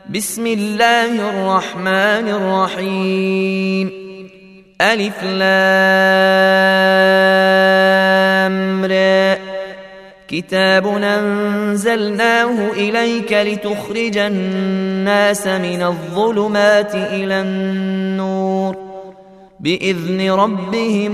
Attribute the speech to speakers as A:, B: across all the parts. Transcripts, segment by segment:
A: بسم الله الرحمن الرحيم. ألف لام را. كتاب أنزلناه إليك لتخرج الناس من الظلمات إلى النور بإذن ربهم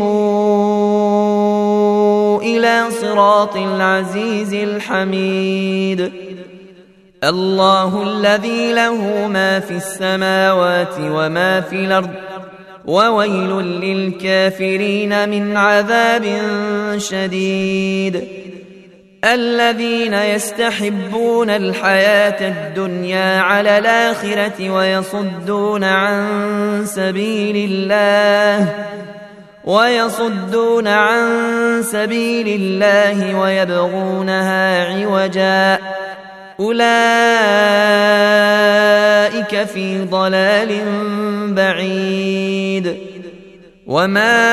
A: إلى صراط العزيز الحميد. الله الذي له ما في السماوات وما في الأرض وويل للكافرين من عذاب شديد. الذين يستحبون الحياة الدنيا على الآخرة ويصدون عن سبيل الله ويبغونها عوجا أولئك في ضلال بعيد. وما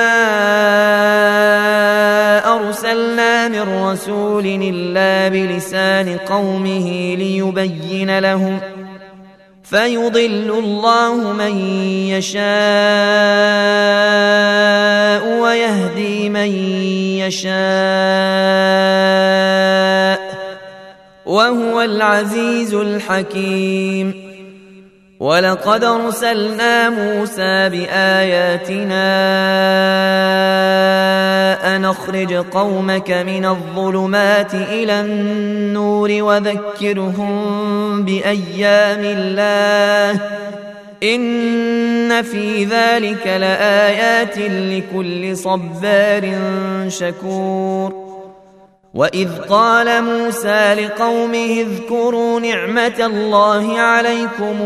A: أرسلنا من رسول إلا بلسان قومه ليبين لهم فيضل الله من يشاء ويهدي من يشاء وهو العزيز الحكيم. ولقد أرسلنا موسى بآياتنا أن أخرج قومك من الظلمات إلى النور وذكرهم بأيام الله إن في ذلك لآيات لكل صبار شكور. وإذ قال موسى لقومه اذكروا نعمة الله عليكم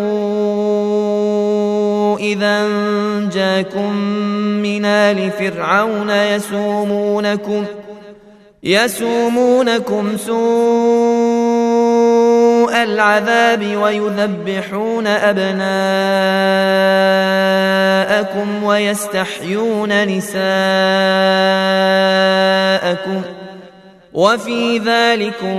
A: إذا جاءكم من آل فرعون يسومونكم سوء العذاب ويذبحون أبناءكم ويستحيون نساءكم وفي ذلكم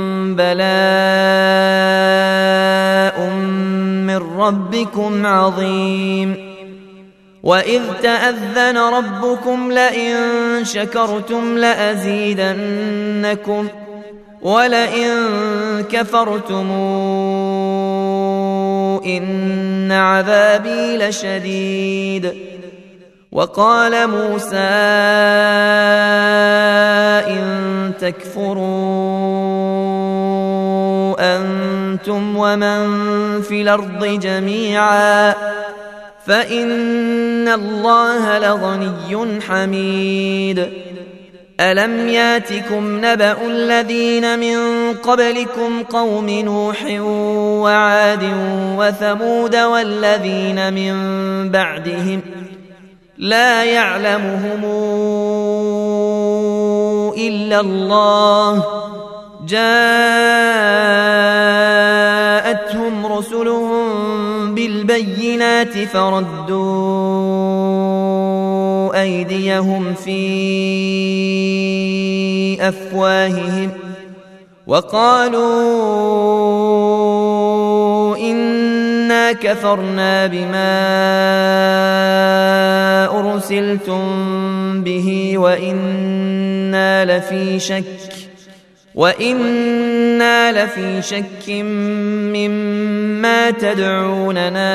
A: بلاء من ربكم عظيم. وإذ تأذن ربكم لئن شكرتم لأزيدنكم ولئن كفرتم إن عذابي لشديد. وقال موسى إن تكفروا أنتم ومن في الأرض جميعا فإن الله لغني حميد. ألم ياتكم نبأ الذين من قبلكم قوم نوح وعاد وثمود والذين من بعدهم لا يعلمهم إلا الله جاءتهم رسلهم بالبينات فردوا أيديهم في أفواههم وقالوا إنا كفرنا بما أرسلتم به وإنا لفي شك مما تدعوننا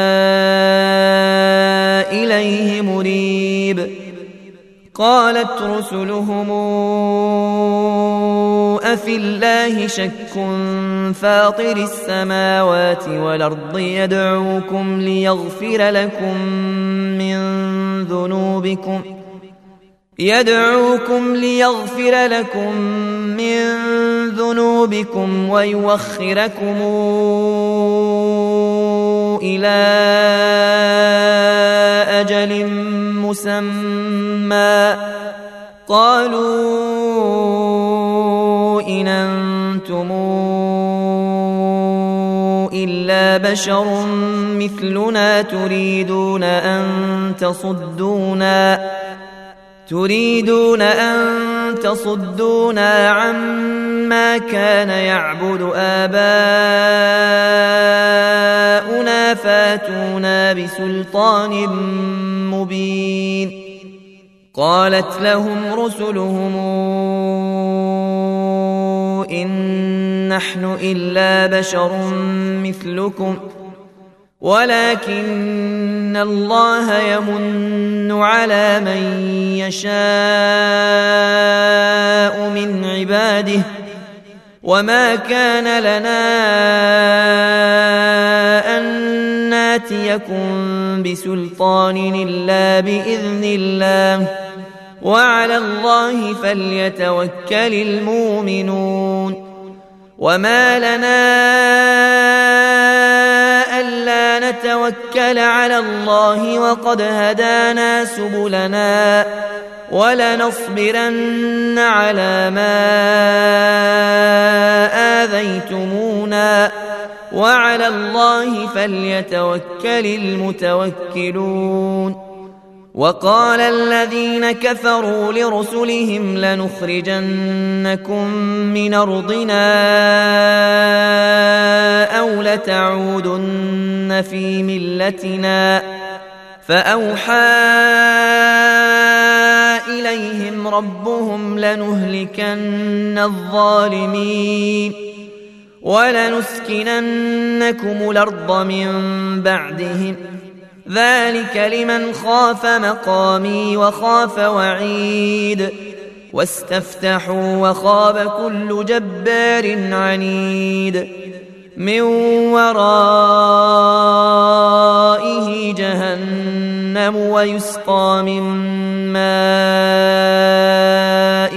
A: إليه مريب. قالت رسلهم أفي الله شك فاطر السماوات والأرض يدعوكم ليغفر لكم من ذنوبكم ويوخركم إلى أجل مسمى قالوا إن أنتم إلا بشر مثلنا تريدون أن تصدونا عما كان يعبد آباؤنا بسلطان مبين. قالت لهم رسلهم إن نحن إلا بشر مثلكم ولكن الله يمن على من يشاء من عباده وما كان لنا أن ناتيكم بسلطان إلا بإذن الله وعلى الله فليتوكل المؤمنون. وما لنا ألا نتوكل على الله وقد هدانا سبلنا ولنصبرن على ما آذيتمونا وعلى الله فليتوكل المتوكلون. وقال الذين كفروا لرسلهم لنخرجنكم من أرضنا أو لتعودن في ملتنا فأوحى إليهم ربهم لنهلكن الظالمين ولنسكننكم الأرض من بعدهم ذلك لمن خاف مقامي وخاف وعيد. واستفتحوا وخاب كل جبار عنيد من ورائه جهنم ويسقى من ماء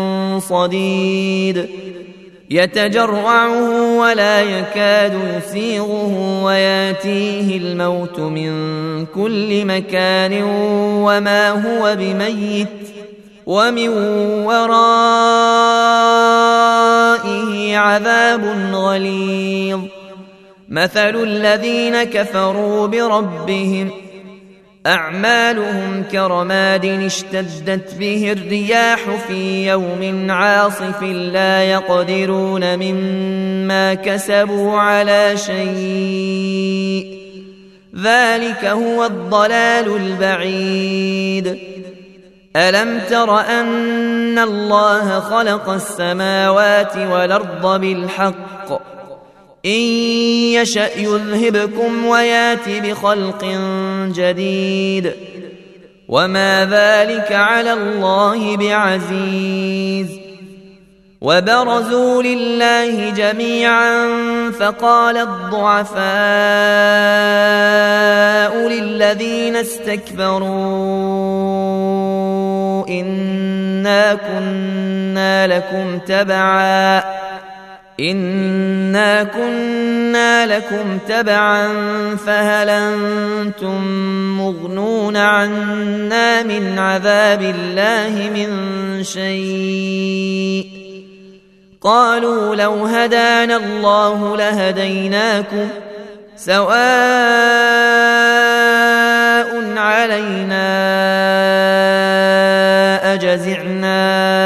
A: صديد يتجرعه ولا يكاد يسيغه وياتيه الموت من كل مكان وما هو بميت ومن ورائه عذاب غليظ. مثل الذين كفروا بربهم أعمالهم كرماد اشتدت به الرياح في يوم عاصف لا يقدرون مما كسبوا على شيء ذلك هو الضلال البعيد. ألم تر أن الله خلق السماوات والأرض بالحق إن يشأ يذهبكم ويات بخلق جديد وما ذلك على الله بعزيز. وبرزوا لله جميعا فقال الضعفاء للذين استكبروا إنا كنا لكم تبعا فهل أنتم مغنون عنا من عذاب الله من شيء قالوا لو هدانا الله لهديناكم سواء علينا أجزعنا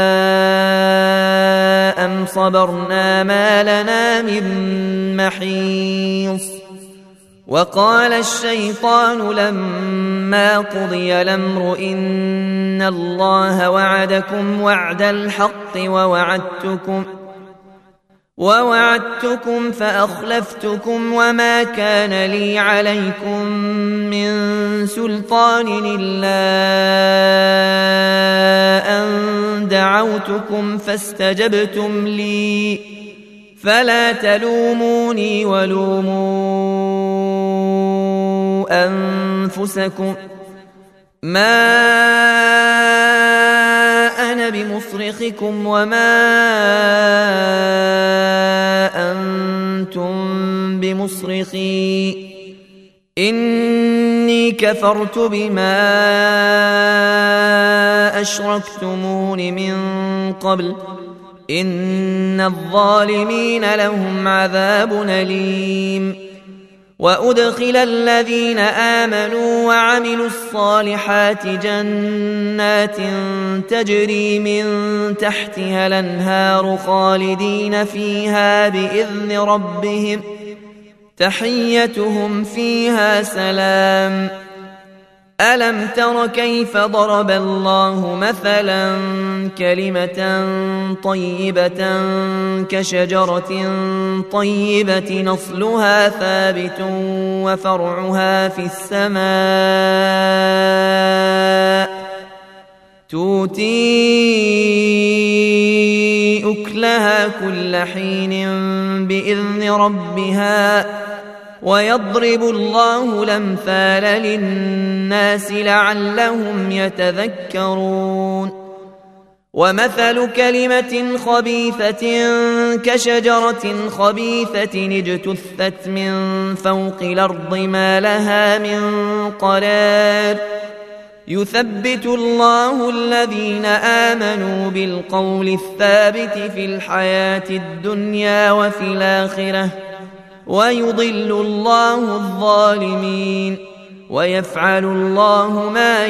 A: أم صبرنا ما لنا من محيص. وقال الشيطان لما قضي الأمر إن الله وعدكم وعد الحق ووعدتكم فأخلفتكم وما كان لي عليكم من سلطان إلا أن دعوتكم فاستجبتم لي فلا تلوموني ولوموا أنفسكم ما أنا بمصرخكم وما أنتم بمصرخي إني كفرت بما أشركتمون من قبل إن الظالمين لهم عذاب أليم. وأدخل الذين آمنوا وعملوا الصالحات جنات تجري من تحتها الأنهار خالدين فيها بإذن ربهم تحيتهم فيها سلام. ألم تر كيف ضرب الله مثلا كلمة طيبة كشجرة طيبة نصلها ثابت وفرعها في السماء تؤتي أكلها كل حين بإذن ربها ويضرب الله الأمثال للناس لعلهم يتذكرون. ومثل كلمة خبيثة كشجرة خبيثة اجتثت من فوق الأرض ما لها من قرار يثبت الله الذين آمنوا بالقول الثابت في الحياة الدنيا وفي الآخرة ويضل الله الظالمين ويفعل الله ما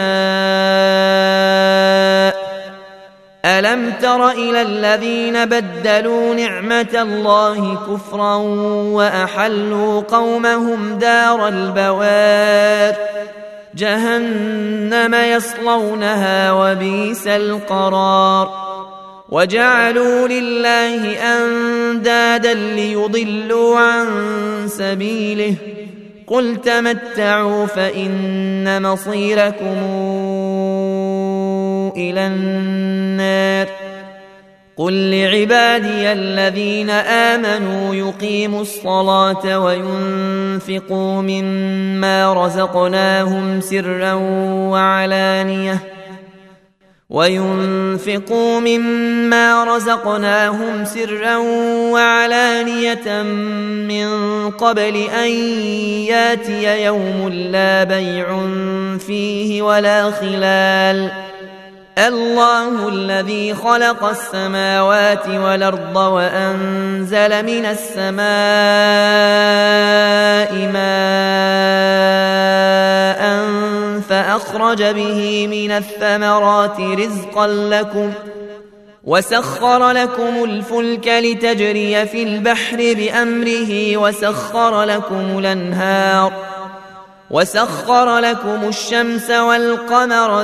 A: يشاء. ألم تر إلى الذين بدلوا نعمة الله كفرا وأحلوا قومهم دار البوار جهنم يصلونها وبئس القرار. وجعلوا لله أندادا ليضلوا عن سبيله قل تمتعوا فإن مصيركم إلى النار. قل لعبادي الذين آمنوا يقيموا الصلاة وينفقوا مما رزقناهم سرا وعلانية من قبل أن ياتي يوم لا بيع فيه ولا خلال. الله الذي خلق السماوات والأرض وأنزل من السماء ماء فأخرج به من الثمرات رزقا لكم وسخر لكم الفلك لتجري في البحر بأمره وسخر لكم الشمس والقمر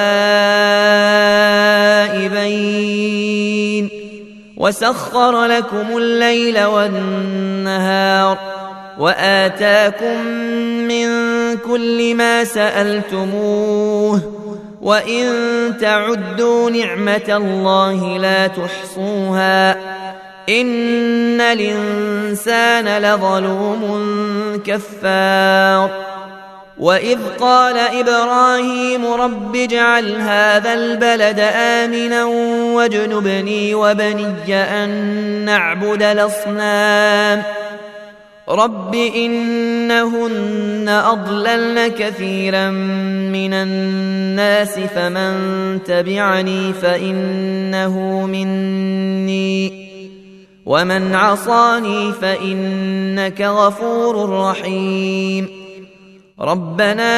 A: دائبين وسخر لكم الليل والنهار وآتاكم من كل ما سألتموه وإن تعدوا نعمة الله لا تحصوها إن الإنسان لظلوم كفار. وإذ قال إبراهيم رب اجعل هذا البلد آمنا واجنبني وبني أن نعبد الأصنام رب إنهن أضللن كثيرا من الناس فمن تبعني فإنه مني ومن عصاني فإنك غفور رحيم. ربنا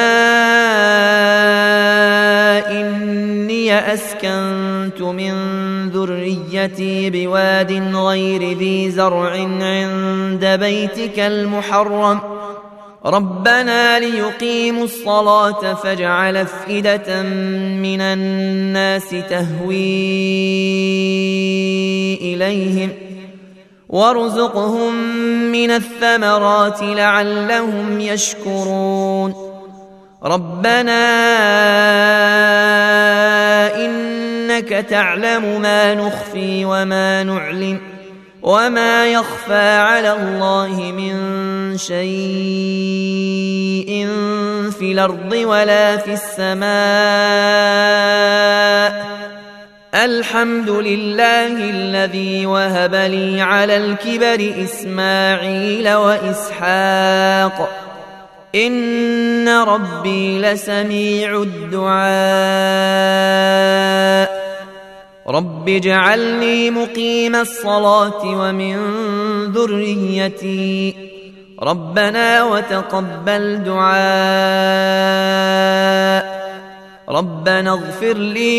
A: إني أسكنت من ذريتي بواد غير ذي زرع عند بيتك المحرم ربنا ليقيموا الصلاة فاجعل أفئدة من الناس تهوي إليهم وارزقهم من الثمرات لعلهم يشكرون. ربنا إنك تعلم ما نخفي وما نعلن وما يخفى على الله من شيء في الأرض ولا في السماء. الحمد لله الذي وهب لي على الكبر إسماعيل وإسحاق إن ربي لسميع الدعاء. رب اجعلني مقيم الصلاة ومن ذريتي ربنا وتقبل دعاء. ربنا اغفر لي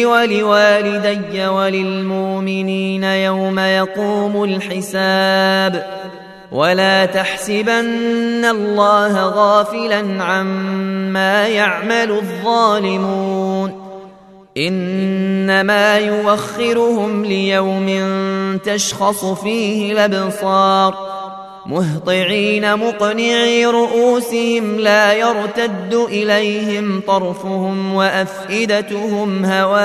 A: ولوالدي وللمؤمنين يوم يقوم الحساب. ولا تحسبن الله غافلا عما يعمل الظالمون إنما يوخرهم ليوم تشخص فيه الأبصار مهطعين مقنعي رؤوسهم لا يرتد إليهم طرفهم وأفئدتهم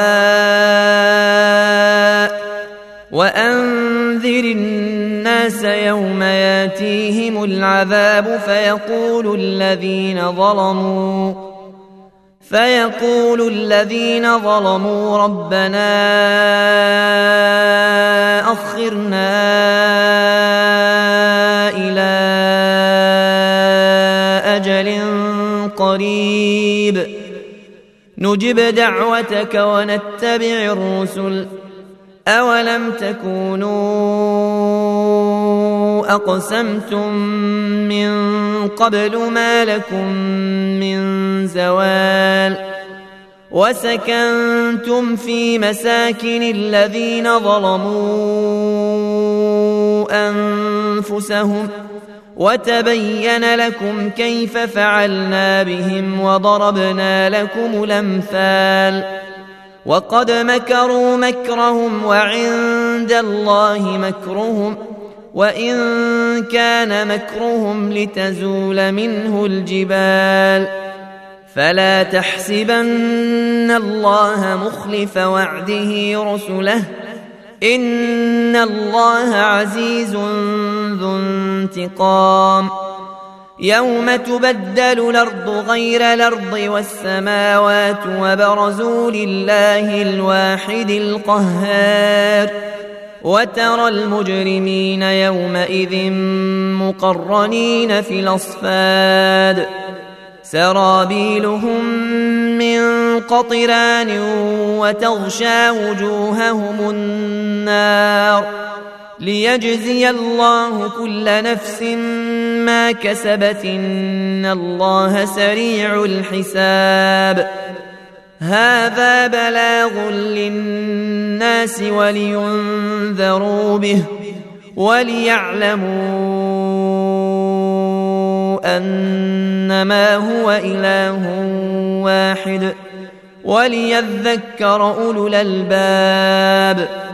A: هواء وأنذر الناس يوم ياتيهم العذاب فيقول الذين ظلموا ربنا أخرنا إلى أجل قريب نجب دعوتك ونتبع الرسل أولم تكونوا أقسمتم من قبل ما لكم من زوال وسكنتم في مساكن الذين ظلموا أنفسهم وتبين لكم كيف فعلنا بهم وضربنا لكم الأمثال وقد مكروا مكرهم وعند الله مكرهم وإن كان مكرهم لتزول منه الجبال فلا تحسبن الله مخلف وعده رسله إن الله عزيز ذو انتقام يوم تبدل الأرض غير الأرض والسماوات وبرزوا لله الواحد القهار وترى المجرمين يومئذ مقرنين في الأصفاد سرابيلهم من قطران وتغشى وجوههم النار ليجزي الله كل نفس ما كسبت إن الله سريع الحساب هذا بلاغ للناس ولينذروا به وليعلموا أنما هو إله واحد وليذكر أولو الألباب